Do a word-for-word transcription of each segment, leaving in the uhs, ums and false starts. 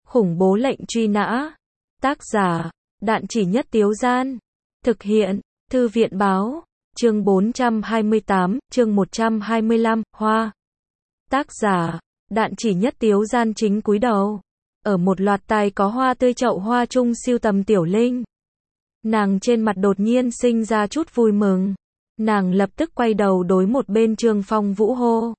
Khủng bố lệnh truy nã. Tác giả, Đạn Chỉ Nhất Tiếu Gian. Thực hiện, Thư viện báo. Chương bốn trăm hai mươi tám, chương một trăm hai mươi lăm, Hoa. Tác giả, Đạn Chỉ Nhất Tiếu Gian chính cúi đầu. Ở một loạt tài có hoa tươi chậu hoa chung siêu tầm Tiểu Linh. Nàng trên mặt đột nhiên sinh ra chút vui mừng. Nàng lập tức quay đầu đối một bên Trương Phong Vũ hô.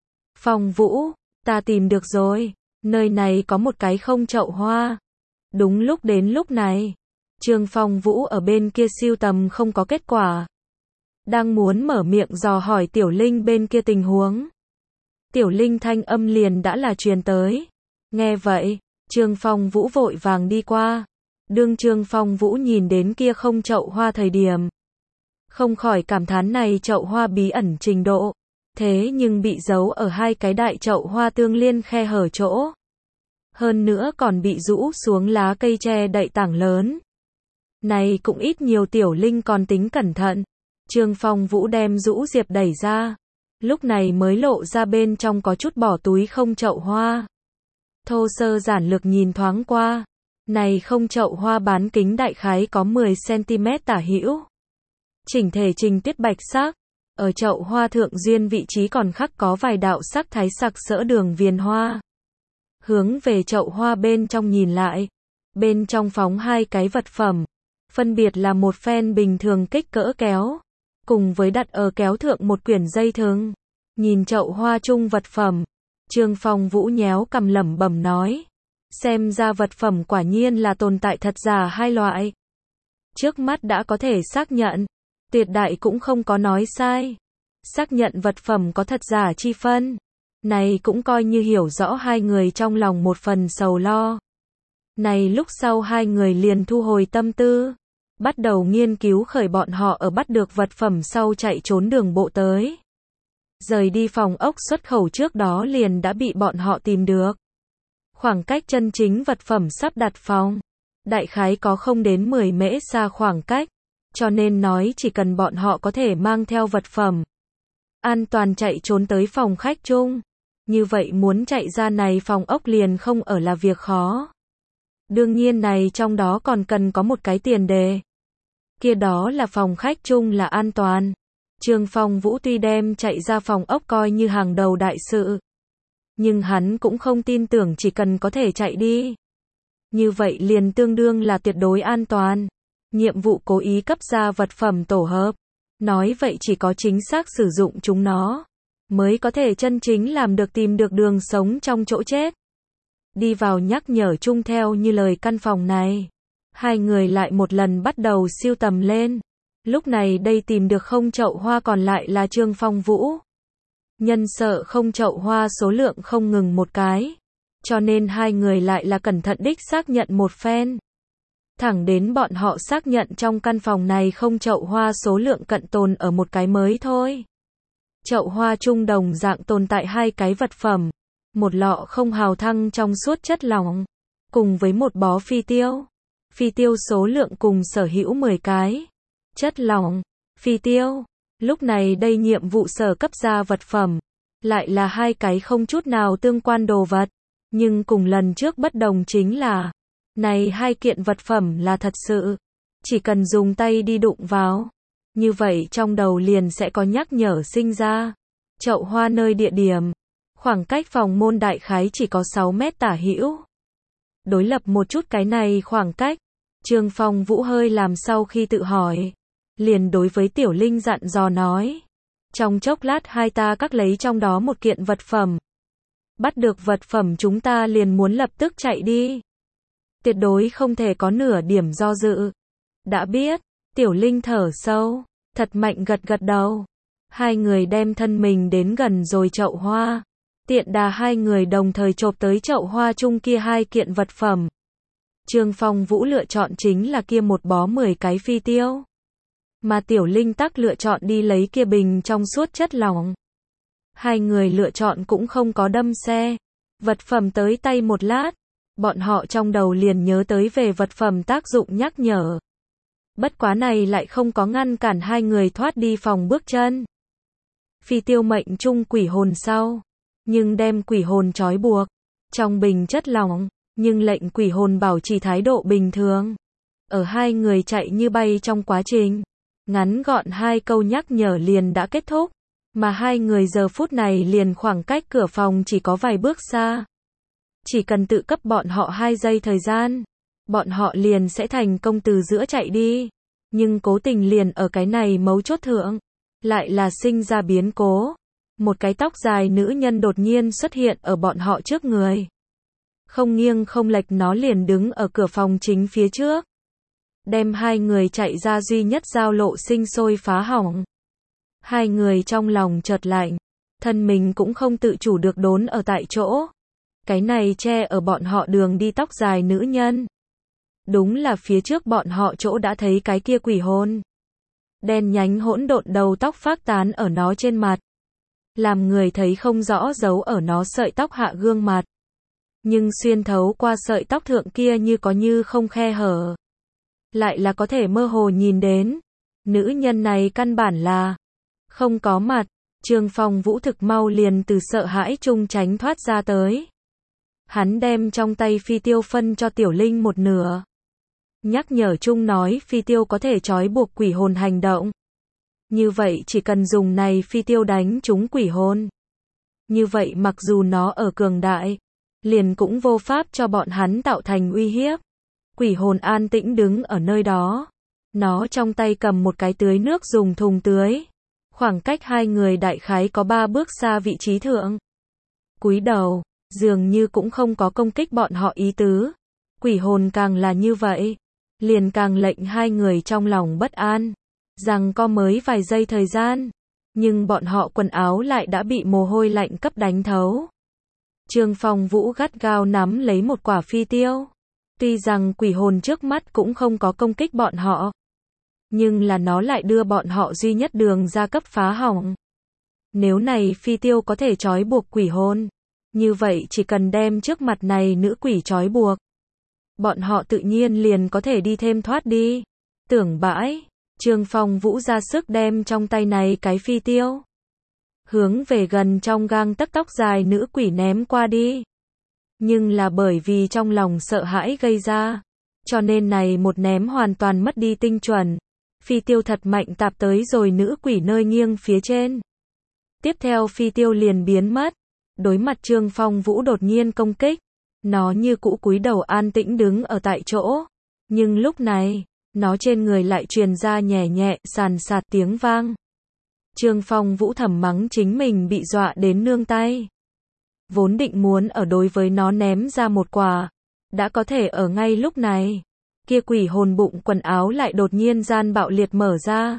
Phong Vũ, ta tìm được rồi. Nơi này có một cái không chậu hoa. Đúng lúc đến lúc này, Trương Phong Vũ ở bên kia siêu tầm không có kết quả. Đang muốn mở miệng dò hỏi Tiểu Linh bên kia tình huống. Tiểu Linh thanh âm liền đã là truyền tới. Nghe vậy, Trương Phong Vũ vội vàng đi qua. Đương Trương Phong Vũ nhìn đến kia không chậu hoa thời điểm, không khỏi cảm thán này chậu hoa bí ẩn trình độ. Thế nhưng bị giấu ở hai cái đại chậu hoa tương liên khe hở chỗ. Hơn nữa còn bị rũ xuống lá cây che đậy tảng lớn. Này cũng ít nhiều Tiểu Linh còn tính cẩn thận. Trương Phong Vũ đem rũ diệp đẩy ra. Lúc này mới lộ ra bên trong có chút bỏ túi không chậu hoa. Thô sơ giản lược nhìn thoáng qua. Này không chậu hoa bán kính đại khái có mười xăng-ti-mét tả hữu. Chỉnh thể trình tuyết bạch sắc. Ở chậu hoa thượng duyên vị trí còn khắc có vài đạo sắc thái sặc sỡ đường viền hoa. Hướng về chậu hoa bên trong nhìn lại. Bên trong phóng hai cái vật phẩm. Phân biệt là một phen bình thường kích cỡ kéo. Cùng với đặt ở kéo thượng một quyển dây thừng. Nhìn chậu hoa chung vật phẩm. Trương Phong Vũ nhéo cằm lẩm bẩm nói. Xem ra vật phẩm quả nhiên là tồn tại thật giả hai loại. Trước mắt đã có thể xác nhận. Tuyệt đại cũng không có nói sai. Xác nhận vật phẩm có thật giả chi phân. Này cũng coi như hiểu rõ hai người trong lòng một phần sầu lo. Này lúc sau hai người liền thu hồi tâm tư. Bắt đầu nghiên cứu khởi bọn họ ở bắt được vật phẩm sau chạy trốn đường bộ tới. Rời đi phòng ốc xuất khẩu trước đó liền đã bị bọn họ tìm được. Khoảng cách chân chính vật phẩm sắp đặt phòng. Đại khái có không đến mười mễ xa khoảng cách. Cho nên nói chỉ cần bọn họ có thể mang theo vật phẩm. An toàn chạy trốn tới phòng khách chung. Như vậy muốn chạy ra này phòng ốc liền không ở là việc khó. Đương nhiên này trong đó còn cần có một cái tiền đề. Kia đó là phòng khách chung là an toàn. Trương Phong Vũ tuy đem chạy ra phòng ốc coi như hàng đầu đại sự. Nhưng hắn cũng không tin tưởng chỉ cần có thể chạy đi. Như vậy liền tương đương là tuyệt đối an toàn. Nhiệm vụ cố ý cấp ra vật phẩm tổ hợp. Nói vậy chỉ có chính xác sử dụng chúng nó. Mới có thể chân chính làm được tìm được đường sống trong chỗ chết. Đi vào nhắc nhở chung theo như lời căn phòng này. Hai người lại một lần bắt đầu siêu tầm lên. Lúc này đây tìm được không chậu hoa còn lại là Trương Phong Vũ. Nhân sợ không chậu hoa số lượng không ngừng một cái. Cho nên hai người lại là cẩn thận đích xác nhận một phen. Thẳng đến bọn họ xác nhận trong căn phòng này không chậu hoa số lượng cận tồn ở một cái mới thôi. Chậu hoa chung đồng dạng tồn tại hai cái vật phẩm. Một lọ không hào thăng trong suốt chất lỏng. Cùng với một bó phi tiêu. Phi tiêu số lượng cùng sở hữu mười cái. Chất lỏng, phi tiêu. Lúc này đây nhiệm vụ sở cấp ra vật phẩm. Lại là hai cái không chút nào tương quan đồ vật. Nhưng cùng lần trước bất đồng chính là. Này hai kiện vật phẩm là thật sự. Chỉ cần dùng tay đi đụng vào. Như vậy trong đầu liền sẽ có nhắc nhở sinh ra. Chậu hoa nơi địa điểm. Khoảng cách phòng môn đại khái chỉ có sáu mét tả hữu. Đối lập một chút cái này khoảng cách. Trương Phong Vũ hơi làm sau khi tự hỏi. Liền đối với Tiểu Linh dặn dò nói. Trong chốc lát hai ta các lấy trong đó một kiện vật phẩm. Bắt được vật phẩm chúng ta liền muốn lập tức chạy đi. Tuyệt đối không thể có nửa điểm do dự. Đã biết, Tiểu Linh thở sâu, thật mạnh gật gật đầu. Hai người đem thân mình đến gần rồi chậu hoa. Tiện đà hai người đồng thời chộp tới chậu hoa chung kia hai kiện vật phẩm. Trương Phong Vũ lựa chọn chính là kia một bó mười cái phi tiêu. Mà Tiểu Linh tắc lựa chọn đi lấy kia bình trong suốt chất lỏng. Hai người lựa chọn cũng không có đâm xe. Vật phẩm tới tay một lát. Bọn họ trong đầu liền nhớ tới về vật phẩm tác dụng nhắc nhở. Bất quá này lại không có ngăn cản hai người thoát đi phòng bước chân. Phi tiêu mệnh chung quỷ hồn sau. Nhưng đem quỷ hồn trói buộc. Trong bình chất lỏng. nhưng lệnh quỷ hồn bảo trì thái độ bình thường. Ở hai người chạy như bay trong quá trình, ngắn gọn hai câu nhắc nhở liền đã kết thúc, mà hai người giờ phút này liền khoảng cách cửa phòng chỉ có vài bước xa. Chỉ cần tự cấp bọn họ hai giây thời gian, bọn họ liền sẽ thành công từ giữa chạy đi. Nhưng cố tình liền ở cái này mấu chốt thượng, lại là sinh ra biến cố. Một cái tóc dài nữ nhân đột nhiên xuất hiện ở bọn họ trước người. Không nghiêng không lệch nó liền đứng ở cửa phòng chính phía trước. Đem hai người chạy ra duy nhất giao lộ sinh sôi phá hỏng. Hai người trong lòng chợt lạnh, thân mình cũng không tự chủ được đốn ở tại chỗ. Cái này che ở bọn họ đường đi tóc dài nữ nhân. Đúng là phía trước bọn họ chỗ đã thấy cái kia quỷ hồn. Đen nhánh hỗn độn đầu tóc phác tán ở nó trên mặt. Làm người thấy không rõ giấu ở nó sợi tóc hạ gương mặt. Nhưng xuyên thấu qua sợi tóc thượng kia như có như không khe hở. Lại là có thể mơ hồ nhìn đến. Nữ nhân này căn bản là không có mặt. Trương Phong Vũ thực mau liền từ sợ hãi chung tránh thoát ra tới. Hắn đem trong tay phi tiêu phân cho Tiểu Linh một nửa. Nhắc nhở chung nói phi tiêu có thể trói buộc quỷ hồn hành động. Như vậy chỉ cần dùng này phi tiêu đánh trúng quỷ hồn. Như vậy mặc dù nó ở cường đại, liền cũng vô pháp cho bọn hắn tạo thành uy hiếp. Quỷ hồn an tĩnh đứng ở nơi đó. Nó trong tay cầm một cái tưới nước dùng thùng tưới. Khoảng cách hai người đại khái có ba bước xa vị trí thượng. Cúi đầu, dường như cũng không có công kích bọn họ ý tứ. Quỷ hồn càng là như vậy, liền càng lệnh hai người trong lòng bất an. Rằng có mới vài giây thời gian, nhưng bọn họ quần áo lại đã bị mồ hôi lạnh cấp đánh thấu. Trương Phong Vũ gắt gao nắm lấy một quả phi tiêu. Tuy rằng quỷ hồn trước mắt cũng không có công kích bọn họ, nhưng là nó lại đưa bọn họ duy nhất đường ra cấp phá hỏng. Nếu này phi tiêu có thể trói buộc quỷ hồn, như vậy chỉ cần đem trước mặt này nữ quỷ trói buộc, bọn họ tự nhiên liền có thể đi thêm thoát đi. Tưởng bãi, Trương Phong Vũ ra sức đem trong tay này cái phi tiêu, hướng về gần trong gang tấc tóc dài nữ quỷ ném qua đi. Nhưng là bởi vì trong lòng sợ hãi gây ra, cho nên này một ném hoàn toàn mất đi tinh chuẩn. Phi tiêu thật mạnh tạp tới rồi nữ quỷ nơi nghiêng phía trên. Tiếp theo phi tiêu liền biến mất. Đối mặt Trương Phong Vũ đột nhiên công kích, nó như cũ cúi đầu an tĩnh đứng ở tại chỗ. Nhưng lúc này, nó trên người lại truyền ra nhẹ nhẹ sàn sạt tiếng vang. Trương Phong Vũ thầm mắng chính mình bị dọa đến nương tay. Vốn định muốn ở đối với nó ném ra một quả, đã có thể ở ngay lúc này. Kia quỷ hồn bụng quần áo lại đột nhiên gian bạo liệt mở ra.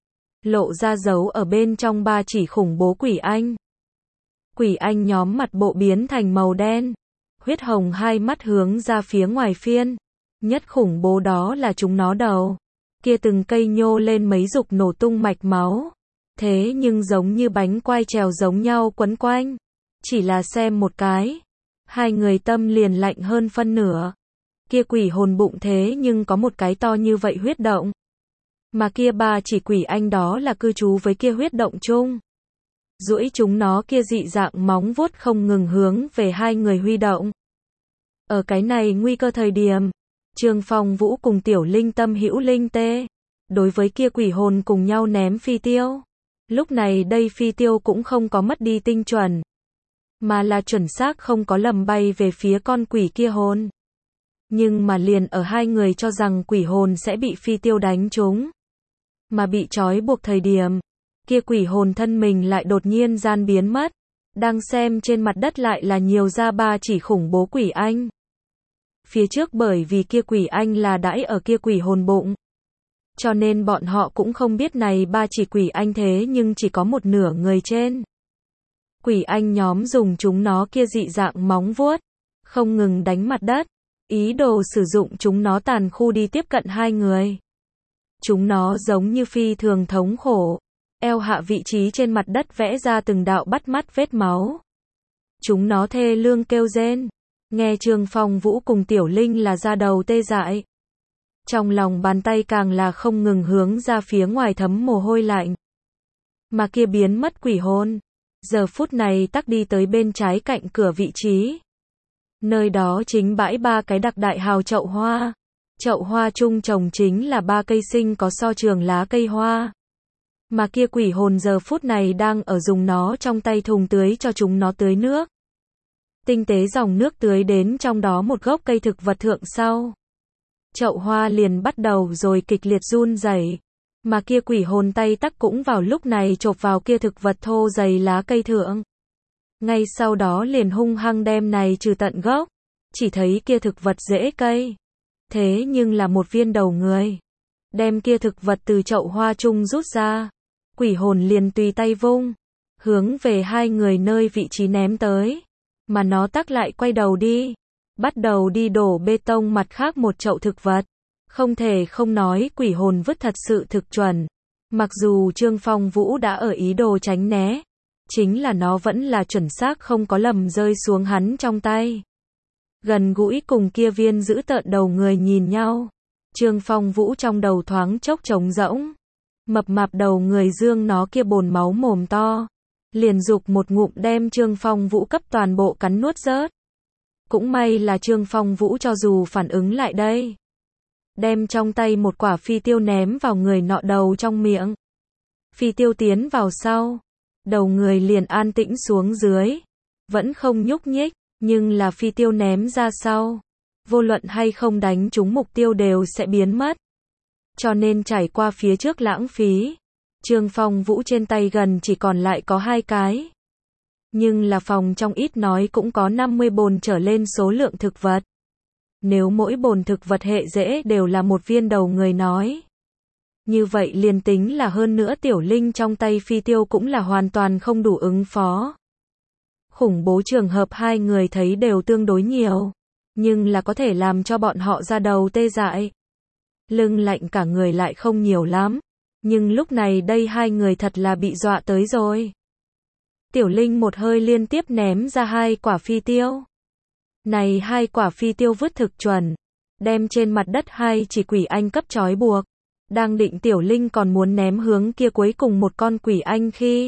Lộ ra dấu ở bên trong ba chỉ khủng bố quỷ anh. Quỷ anh nhóm mặt bộ biến thành màu đen. Huyết hồng hai mắt hướng ra phía ngoài phiên. Nhất khủng bố đó là chúng nó đầu. Kia từng cây nhô lên mấy dục nổ tung mạch máu. Thế nhưng giống như bánh quai trèo giống nhau quấn quanh. Chỉ là xem một cái. Hai người tâm liền lạnh hơn phân nửa. Kia quỷ hồn bụng thế nhưng có một cái to như vậy huyết động. Mà kia ba chỉ quỷ anh đó là cư trú với kia huyết động chung. Duỗi chúng nó kia dị dạng móng vuốt không ngừng hướng về hai người huy động. Ở cái này nguy cơ thời điểm, Trương Phong Vũ cùng Tiểu Linh tâm hữu linh tê. Đối với kia quỷ hồn cùng nhau ném phi tiêu. Lúc này đây phi tiêu cũng không có mất đi tinh chuẩn. Mà là chuẩn xác không có lầm bay về phía con quỷ kia hồn. Nhưng mà liền ở hai người cho rằng quỷ hồn sẽ bị phi tiêu đánh trúng. Mà bị trói buộc thời điểm. Kia quỷ hồn thân mình lại đột nhiên gian biến mất. Đang xem trên mặt đất lại là nhiều ra ba chỉ khủng bố quỷ anh. Phía trước bởi vì kia quỷ anh là đãi ở kia quỷ hồn bụng. Cho nên bọn họ cũng không biết này ba chỉ quỷ anh thế nhưng chỉ có một nửa người trên. Quỷ anh nhóm dùng chúng nó kia dị dạng móng vuốt. Không ngừng đánh mặt đất. Ý đồ sử dụng chúng nó tàn khu đi tiếp cận hai người. Chúng nó giống như phi thường thống khổ. Eo hạ vị trí trên mặt đất vẽ ra từng đạo bắt mắt vết máu. Chúng nó thê lương kêu rên. Nghe Trương Phong Vũ cùng Tiểu Linh là da đầu tê dại. Trong lòng bàn tay càng là không ngừng hướng ra phía ngoài thấm mồ hôi lạnh. Mà kia biến mất quỷ hồn. Giờ phút này tắc đi tới bên trái cạnh cửa vị trí. Nơi đó chính bãi ba cái đặc đại hào chậu hoa. Chậu hoa chung trồng chính là ba cây sinh có so trường lá cây hoa. Mà kia quỷ hồn giờ phút này đang ở dùng nó trong tay thùng tưới cho chúng nó tưới nước. Tinh tế dòng nước tưới đến trong đó một gốc cây thực vật thượng sau. Chậu hoa liền bắt đầu rồi kịch liệt run rẩy, mà kia quỷ hồn tay tắc cũng vào lúc này chộp vào kia thực vật thô dày lá cây thượng. Ngay sau đó liền hung hăng đem này trừ tận gốc, chỉ thấy kia thực vật rễ cây. Thế nhưng là một viên đầu người. Đem kia thực vật từ chậu hoa chung rút ra. Quỷ hồn liền tùy tay vung, hướng về hai người nơi vị trí ném tới. Mà nó tắc lại quay đầu đi, bắt đầu đi đổ bê tông mặt khác một chậu thực vật. Không thể không nói quỷ hồn vứt thật sự thực chuẩn. Mặc dù Trương Phong Vũ đã ở ý đồ tránh né, chính là nó vẫn là chuẩn xác không có lầm rơi xuống hắn trong tay. Gần gũi cùng kia viên giữ tợn đầu người nhìn nhau. Trương Phong Vũ trong đầu thoáng chốc trống rỗng. Mập mạp đầu người dương nó kia bồn máu mồm to. Liền dục một ngụm đem Trương Phong Vũ cấp toàn bộ cắn nuốt rớt. Cũng may là Trương Phong Vũ cho dù phản ứng lại đây. Đem trong tay một quả phi tiêu ném vào người nọ đầu trong miệng. Phi tiêu tiến vào sau. Đầu người liền an tĩnh xuống dưới. Vẫn không nhúc nhích, nhưng là phi tiêu ném ra sau. Vô luận hay không đánh trúng mục tiêu đều sẽ biến mất. Cho nên trải qua phía trước lãng phí. Trương Phong Vũ trên tay gần chỉ còn lại có hai cái. Nhưng là phòng trong ít nói cũng có năm mươi bồn trở lên số lượng thực vật. Nếu mỗi bồn thực vật hệ rễ đều là một viên đầu người nói. Như vậy liền tính là hơn nữa tiểu linh trong tay phi tiêu cũng là hoàn toàn không đủ ứng phó. Khủng bố trường hợp hai người thấy đều tương đối nhiều. Nhưng là có thể làm cho bọn họ ra đầu tê dại. Lưng lạnh cả người lại không nhiều lắm. Nhưng lúc này đây hai người thật là bị dọa tới rồi. Tiểu Linh một hơi liên tiếp ném ra hai quả phi tiêu. Này hai quả phi tiêu vứt thực chuẩn. Đem trên mặt đất hai chỉ quỷ anh cấp trói buộc. Đang định Tiểu Linh còn muốn ném hướng kia cuối cùng một con quỷ anh khi.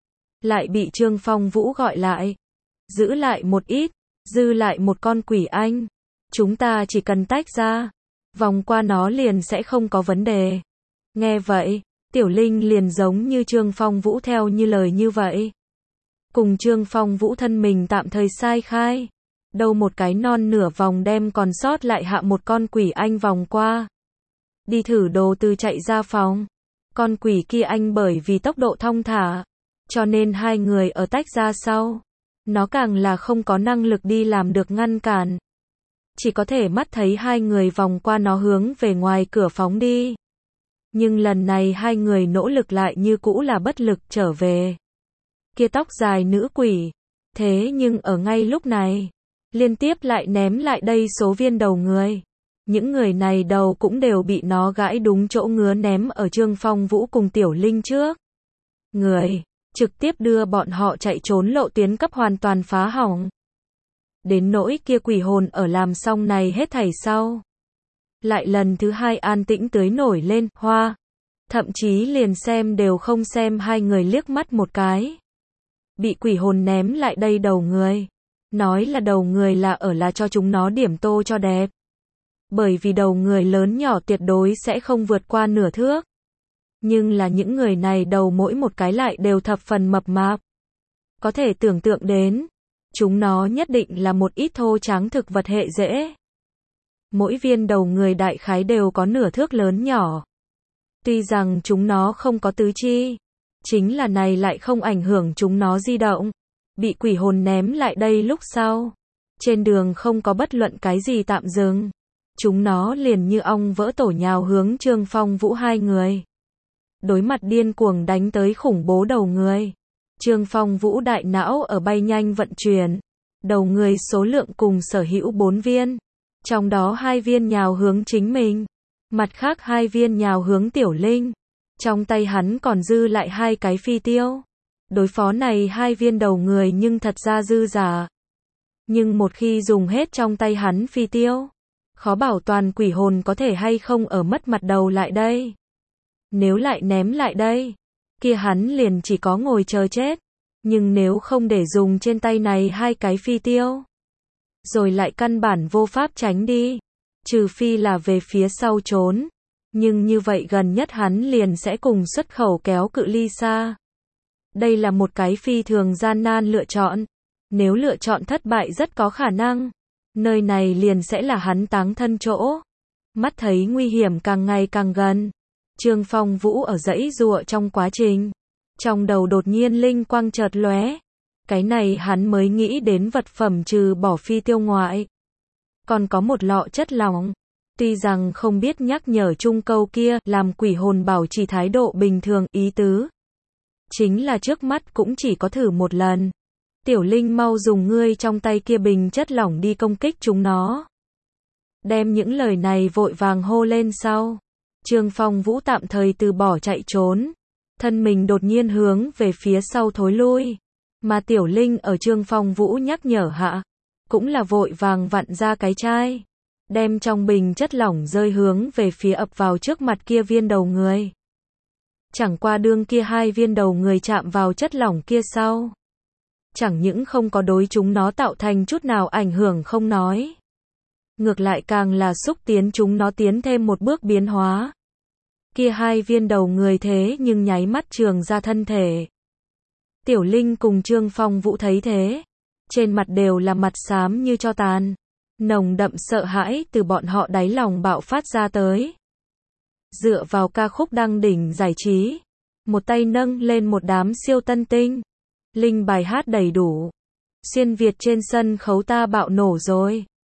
Lại bị Trương Phong Vũ gọi lại. Giữ lại một ít. Dư lại một con quỷ anh. Chúng ta chỉ cần tách ra. Vòng qua nó liền sẽ không có vấn đề. Nghe vậy, Tiểu Linh liền giống như Trương Phong Vũ theo như lời như vậy. Cùng Trương Phong Vũ thân mình tạm thời sai khai. Đâu một cái non nửa vòng đem còn sót lại hạ một con quỷ anh vòng qua. Đi thử đồ từ chạy ra phòng. Con quỷ kia anh bởi vì tốc độ thong thả. Cho nên hai người ở tách ra sau. Nó càng là không có năng lực đi làm được ngăn cản. Chỉ có thể mắt thấy hai người vòng qua nó hướng về ngoài cửa phóng đi. Nhưng lần này hai người nỗ lực lại như cũ là bất lực trở về. Kia tóc dài nữ quỷ. Thế nhưng ở ngay lúc này, liên tiếp lại ném lại đây số viên đầu người. Những người này đầu cũng đều bị nó gãi đúng chỗ ngứa ném ở Trương Phong Vũ cùng Tiểu Linh trước. Người, trực tiếp đưa bọn họ chạy trốn lộ tuyến cấp hoàn toàn phá hỏng. Đến nỗi kia quỷ hồn ở làm xong này hết thảy sau. Lại lần thứ hai an tĩnh tưới nổi lên, hoa. Thậm chí liền xem đều không xem hai người liếc mắt một cái. Bị quỷ hồn ném lại đây đầu người. Nói là đầu người là ở là cho chúng nó điểm tô cho đẹp. Bởi vì đầu người lớn nhỏ tuyệt đối sẽ không vượt qua nửa thước. Nhưng là những người này đầu mỗi một cái lại đều thập phần mập mạp. Có thể tưởng tượng đến. Chúng nó nhất định là một ít thô tráng thực vật hệ rễ. Mỗi viên đầu người đại khái đều có nửa thước lớn nhỏ. Tuy rằng chúng nó không có tứ chi. Chính là này lại không ảnh hưởng chúng nó di động. Bị quỷ hồn ném lại đây lúc sau. Trên đường không có bất luận cái gì tạm dừng. Chúng nó liền như ong vỡ tổ nhào hướng Trương Phong Vũ hai người. Đối mặt điên cuồng đánh tới khủng bố đầu người. Trương Phong Vũ đại não ở bay nhanh vận chuyển. Đầu người số lượng cùng sở hữu bốn viên. Trong đó hai viên nhào hướng chính mình. Mặt khác hai viên nhào hướng Tiểu Linh. Trong tay hắn còn dư lại hai cái phi tiêu. Đối phó này hai viên đầu người nhưng thật ra dư giả. Nhưng một khi dùng hết trong tay hắn phi tiêu. Khó bảo toàn quỷ hồn có thể hay không ở mất mặt đầu lại đây. Nếu lại ném lại đây. Kia hắn liền chỉ có ngồi chờ chết. Nhưng nếu không để dùng trên tay này hai cái phi tiêu. rồi lại căn bản vô pháp tránh đi. Trừ phi là về phía sau trốn. Nhưng như vậy gần nhất hắn liền sẽ cùng xuất khẩu kéo cự ly xa. Đây là một cái phi thường gian nan lựa chọn. Nếu lựa chọn thất bại rất có khả năng, nơi này liền sẽ là hắn táng thân chỗ. Mắt thấy nguy hiểm càng ngày càng gần. Trương Phong Vũ ở dãy giụa trong quá trình. Trong đầu đột nhiên linh quang chợt lóe. Cái này hắn mới nghĩ đến vật phẩm trừ bỏ phi tiêu ngoại. Còn có một lọ chất lỏng. Tuy rằng không biết nhắc nhở chung câu kia làm quỷ hồn bảo trì thái độ bình thường ý tứ. Chính là trước mắt cũng chỉ có thử một lần. Tiểu Linh mau dùng ngươi trong tay kia bình chất lỏng đi công kích chúng nó. Đem những lời này vội vàng hô lên sau. Trương Phong Vũ tạm thời từ bỏ chạy trốn. Thân mình đột nhiên hướng về phía sau thối lui. Mà Tiểu Linh ở Trương Phong Vũ nhắc nhở hạ. Cũng là vội vàng vặn ra cái chai. Đem trong bình chất lỏng rơi hướng về phía ập vào trước mặt kia viên đầu người. Chẳng qua đương kia hai viên đầu người chạm vào chất lỏng kia sau. Chẳng những không có đối chúng nó tạo thành chút nào ảnh hưởng không nói. Ngược lại càng là xúc tiến chúng nó tiến thêm một bước biến hóa. Kia hai viên đầu người thế nhưng nháy mắt trường ra thân thể. Tiểu Linh cùng Trương Phong Vũ thấy thế. Trên mặt đều là mặt xám như tro tàn. Nồng đậm sợ hãi từ bọn họ đáy lòng bạo phát ra tới. Dựa vào ca khúc đăng đỉnh giải trí. Một tay nâng lên một đám siêu tân tinh. Linh bài hát đầy đủ. Xuyên Việt trên sân khấu ta bạo nổ rồi.